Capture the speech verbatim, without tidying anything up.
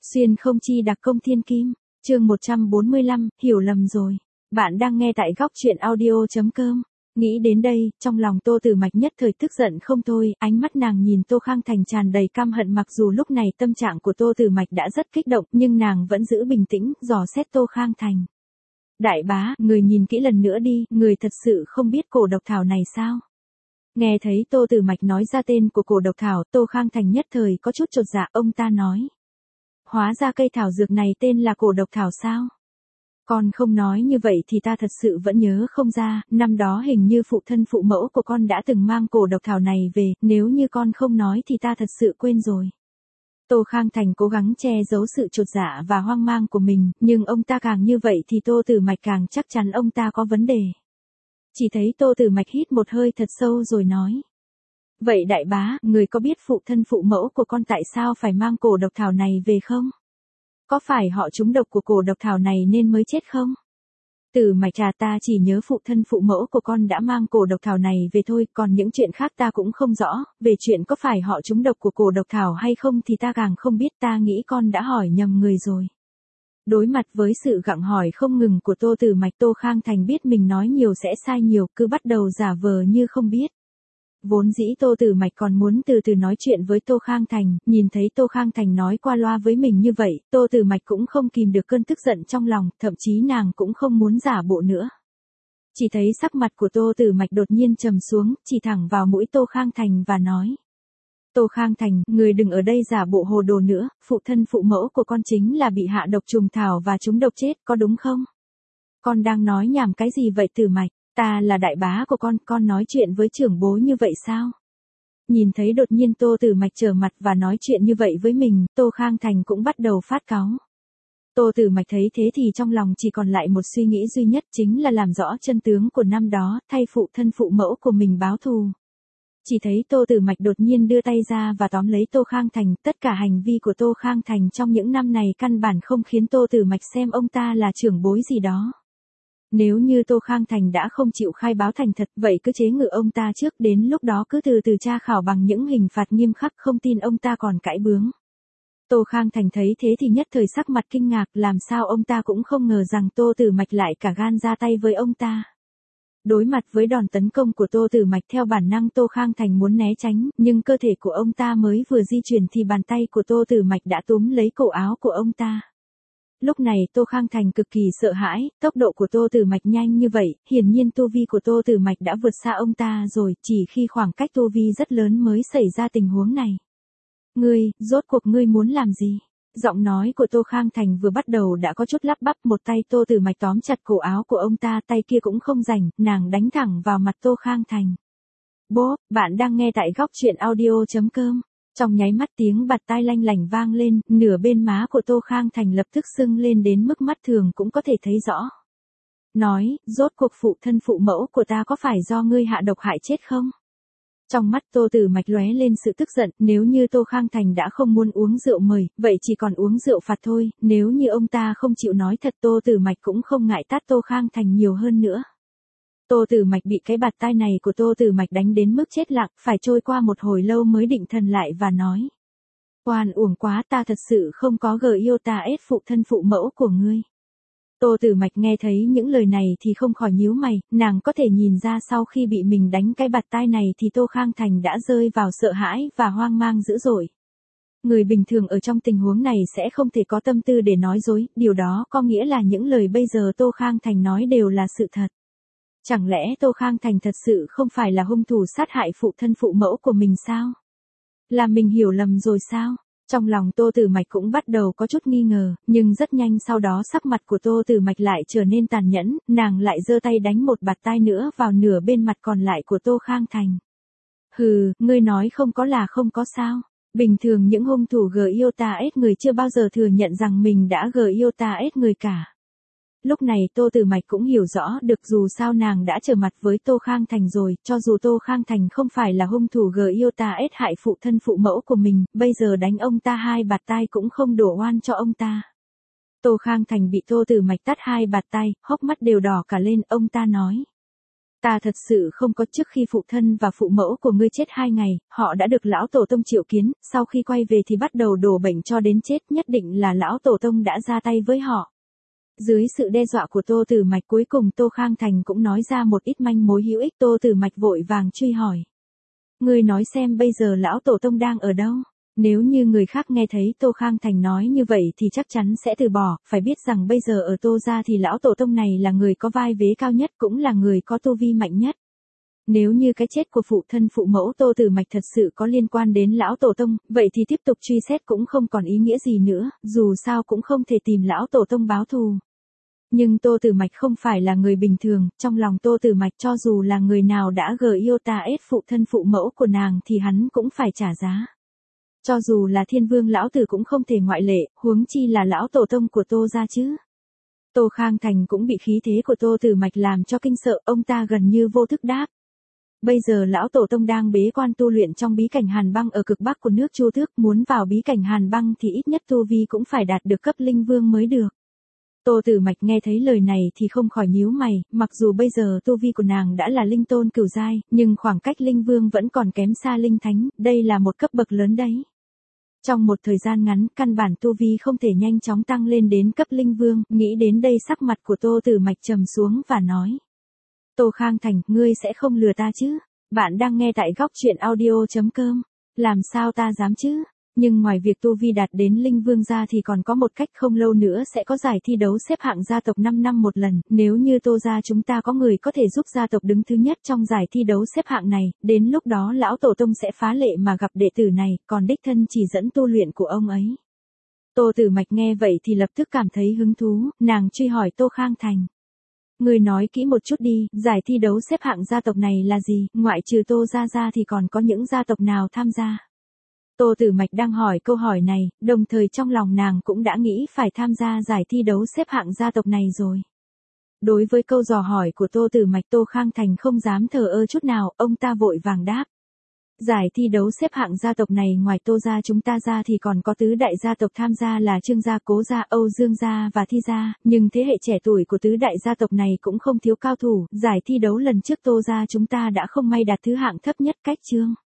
Xuyên không chi đặc công thiên kim, chương một trăm bốn mươi lăm, hiểu lầm rồi. Bạn đang nghe tại góc truyện audio.com. Nghĩ đến đây, trong lòng Tô Tử Mạch nhất thời tức giận không thôi, ánh mắt nàng nhìn Tô Khang Thành tràn đầy căm hận, mặc dù lúc này tâm trạng của Tô Tử Mạch đã rất kích động, nhưng nàng vẫn giữ bình tĩnh, dò xét Tô Khang Thành. Đại bá, người nhìn kỹ lần nữa đi, người thật sự không biết cổ độc thảo này sao? Nghe thấy Tô Tử Mạch nói ra tên của cổ độc thảo, Tô Khang Thành nhất thời có chút chột dạ, ông ta nói. Hóa ra cây thảo dược này tên là cổ độc thảo sao? Con không nói như vậy thì ta thật sự vẫn nhớ không ra, năm đó hình như phụ thân phụ mẫu của con đã từng mang cổ độc thảo này về, nếu như con không nói thì ta thật sự quên rồi. Tô Khang Thành cố gắng che giấu sự chột dạ và hoang mang của mình, nhưng ông ta càng như vậy thì Tô Tử Mạch càng chắc chắn ông ta có vấn đề. Chỉ thấy Tô Tử Mạch hít một hơi thật sâu rồi nói. Vậy đại bá, người có biết phụ thân phụ mẫu của con tại sao phải mang cổ độc thảo này về không? Có phải họ trúng độc của cổ độc thảo này nên mới chết không? Tử Mạch trà, ta chỉ nhớ phụ thân phụ mẫu của con đã mang cổ độc thảo này về thôi, còn những chuyện khác ta cũng không rõ, về chuyện có phải họ trúng độc của cổ độc thảo hay không thì ta càng không biết, ta nghĩ con đã hỏi nhầm người rồi. Đối mặt với sự gặng hỏi không ngừng của Tô Tử Mạch, Tô Khang Thành biết mình nói nhiều sẽ sai nhiều, cứ bắt đầu giả vờ như không biết. Vốn dĩ Tô Tử Mạch còn muốn từ từ nói chuyện với Tô Khang Thành, nhìn thấy Tô Khang Thành nói qua loa với mình như vậy, Tô Tử Mạch cũng không kìm được cơn tức giận trong lòng, thậm chí nàng cũng không muốn giả bộ nữa. Chỉ thấy sắc mặt của Tô Tử Mạch đột nhiên trầm xuống, chỉ thẳng vào mũi Tô Khang Thành và nói. Tô Khang Thành, người đừng ở đây giả bộ hồ đồ nữa, phụ thân phụ mẫu của con chính là bị hạ độc trùng thảo và trúng độc chết, có đúng không? Con đang nói nhảm cái gì vậy Tử Mạch? Ta là đại bá của con, con nói chuyện với trưởng bối như vậy sao? Nhìn thấy đột nhiên Tô Tử Mạch trở mặt và nói chuyện như vậy với mình, Tô Khang Thành cũng bắt đầu phát cáu. Tô Tử Mạch thấy thế thì trong lòng chỉ còn lại một suy nghĩ duy nhất, chính là làm rõ chân tướng của năm đó, thay phụ thân phụ mẫu của mình báo thù. Chỉ thấy Tô Tử Mạch đột nhiên đưa tay ra và tóm lấy Tô Khang Thành, tất cả hành vi của Tô Khang Thành trong những năm này căn bản không khiến Tô Tử Mạch xem ông ta là trưởng bối gì đó. Nếu như Tô Khang Thành đã không chịu khai báo thành thật, vậy cứ chế ngự ông ta trước, đến lúc đó cứ từ từ tra khảo bằng những hình phạt nghiêm khắc, không tin ông ta còn cãi bướng. Tô Khang Thành thấy thế thì nhất thời sắc mặt kinh ngạc, làm sao ông ta cũng không ngờ rằng Tô Tử Mạch lại cả gan ra tay với ông ta. Đối mặt với đòn tấn công của Tô Tử Mạch, theo bản năng Tô Khang Thành muốn né tránh, nhưng cơ thể của ông ta mới vừa di chuyển thì bàn tay của Tô Tử Mạch đã túm lấy cổ áo của ông ta. Lúc này Tô Khang Thành cực kỳ sợ hãi, tốc độ của Tô Tử Mạch nhanh như vậy, hiển nhiên tu vi của Tô Tử Mạch đã vượt xa ông ta rồi, chỉ khi khoảng cách tu vi rất lớn mới xảy ra tình huống này. Ngươi, rốt cuộc ngươi muốn làm gì? Giọng nói của Tô Khang Thành vừa bắt đầu đã có chút lắp bắp, một tay Tô Tử Mạch tóm chặt cổ áo của ông ta, tay kia cũng không rảnh, nàng đánh thẳng vào mặt Tô Khang Thành. Bố, bạn đang nghe tại góc truyện audio.com. Trong nháy mắt tiếng bạt tai lanh lảnh vang lên, nửa bên má của Tô Khang Thành lập tức sưng lên đến mức mắt thường cũng có thể thấy rõ. Nói, rốt cuộc phụ thân phụ mẫu của ta có phải do ngươi hạ độc hại chết không? Trong mắt Tô Tử Mạch lóe lên sự tức giận, nếu như Tô Khang Thành đã không muốn uống rượu mời, vậy chỉ còn uống rượu phạt thôi, nếu như ông ta không chịu nói thật Tô Tử Mạch cũng không ngại tát Tô Khang Thành nhiều hơn nữa. Tô Tử Mạch bị cái bạt tai này của Tô Tử Mạch đánh đến mức chết lặng, phải trôi qua một hồi lâu mới định thần lại và nói. Oan uổng quá, ta thật sự không có gờ yêu ta ết phụ thân phụ mẫu của ngươi. Tô Tử Mạch nghe thấy những lời này thì không khỏi nhíu mày, nàng có thể nhìn ra sau khi bị mình đánh cái bạt tai này thì Tô Khang Thành đã rơi vào sợ hãi và hoang mang dữ dội. Người bình thường ở trong tình huống này sẽ không thể có tâm tư để nói dối, điều đó có nghĩa là những lời bây giờ Tô Khang Thành nói đều là sự thật. Chẳng lẽ Tô Khang Thành thật sự không phải là hung thủ sát hại phụ thân phụ mẫu của mình sao? Là mình hiểu lầm rồi sao? Trong lòng Tô Tử Mạch cũng bắt đầu có chút nghi ngờ, nhưng rất nhanh sau đó sắc mặt của Tô Tử Mạch lại trở nên tàn nhẫn, nàng lại giơ tay đánh một bạt tai nữa vào nửa bên mặt còn lại của Tô Khang Thành. Hừ, ngươi nói không có là không có sao? Bình thường những hung thủ gờ yêu ta ết người chưa bao giờ thừa nhận rằng mình đã gờ yêu ta ết người cả. Lúc này Tô Tử Mạch cũng hiểu rõ được dù sao nàng đã trở mặt với Tô Khang Thành rồi, cho dù Tô Khang Thành không phải là hung thủ gờ yêu ta ết hại phụ thân phụ mẫu của mình, bây giờ đánh ông ta hai bạt tai cũng không đổ oan cho ông ta. Tô Khang Thành bị Tô Tử Mạch tát hai bạt tai, hốc mắt đều đỏ cả lên, ông ta nói. Ta thật sự không có, trước khi phụ thân và phụ mẫu của ngươi chết hai ngày, họ đã được lão tổ tông triệu kiến, sau khi quay về thì bắt đầu đổ bệnh cho đến chết, nhất định là lão tổ tông đã ra tay với họ. Dưới sự đe dọa của Tô Tử Mạch, cuối cùng Tô Khang Thành cũng nói ra một ít manh mối hữu ích. Tô Tử Mạch vội vàng truy hỏi. Ngươi nói xem bây giờ lão tổ tông đang ở đâu? Nếu như người khác nghe thấy Tô Khang Thành nói như vậy thì chắc chắn sẽ từ bỏ, phải biết rằng bây giờ ở Tô gia thì lão tổ tông này là người có vai vế cao nhất, cũng là người có tu vi mạnh nhất. Nếu như cái chết của phụ thân phụ mẫu Tô Tử Mạch thật sự có liên quan đến lão tổ tông, vậy thì tiếp tục truy xét cũng không còn ý nghĩa gì nữa, dù sao cũng không thể tìm lão tổ tông báo thù. Nhưng Tô Tử Mạch không phải là người bình thường, trong lòng Tô Tử Mạch cho dù là người nào đã gờ yêu ta ết phụ thân phụ mẫu của nàng thì hắn cũng phải trả giá. Cho dù là Thiên Vương lão tử cũng không thể ngoại lệ, huống chi là lão tổ tông của Tô gia chứ. Tô Khang Thành cũng bị khí thế của Tô Tử Mạch làm cho kinh sợ, ông ta gần như vô thức đáp. Bây giờ lão tổ tông đang bế quan tu luyện trong bí cảnh Hàn Băng ở cực bắc của nước Chu Tước, muốn vào bí cảnh Hàn Băng thì ít nhất tu vi cũng phải đạt được cấp linh vương mới được. Tô Tử Mạch nghe thấy lời này thì không khỏi nhíu mày, mặc dù bây giờ tu vi của nàng đã là linh tôn cửu giai, nhưng khoảng cách linh vương vẫn còn kém xa linh thánh, đây là một cấp bậc lớn đấy. Trong một thời gian ngắn, căn bản tu vi không thể nhanh chóng tăng lên đến cấp linh vương, nghĩ đến đây sắc mặt của Tô Tử Mạch trầm xuống và nói. Tô Khang Thành, ngươi sẽ không lừa ta chứ? Bạn đang nghe tại góc truyện audio chấm com. Làm sao ta dám chứ? Nhưng ngoài việc tu vi đạt đến linh vương ra thì còn có một cách, không lâu nữa sẽ có giải thi đấu xếp hạng gia tộc năm năm một lần, nếu như Tô gia chúng ta có người có thể giúp gia tộc đứng thứ nhất trong giải thi đấu xếp hạng này, đến lúc đó lão tổ tông sẽ phá lệ mà gặp đệ tử này, còn đích thân chỉ dẫn tu luyện của ông ấy. Tô Tử Mạch nghe vậy thì lập tức cảm thấy hứng thú, nàng truy hỏi Tô Khang Thành. Người nói kỹ một chút đi, giải thi đấu xếp hạng gia tộc này là gì, ngoại trừ Tô gia ra thì còn có những gia tộc nào tham gia? Tô Tử Mạch đang hỏi câu hỏi này, đồng thời trong lòng nàng cũng đã nghĩ phải tham gia giải thi đấu xếp hạng gia tộc này rồi. Đối với câu dò hỏi của Tô Tử Mạch, Tô Khang Thành không dám thờ ơ chút nào, ông ta vội vàng đáp. Giải thi đấu xếp hạng gia tộc này ngoài Tô gia chúng ta ra thì còn có tứ đại gia tộc tham gia là Trương gia, Cố gia, Âu Dương gia và Thi gia, nhưng thế hệ trẻ tuổi của tứ đại gia tộc này cũng không thiếu cao thủ, giải thi đấu lần trước Tô gia chúng ta đã không may đạt thứ hạng thấp nhất cách chương.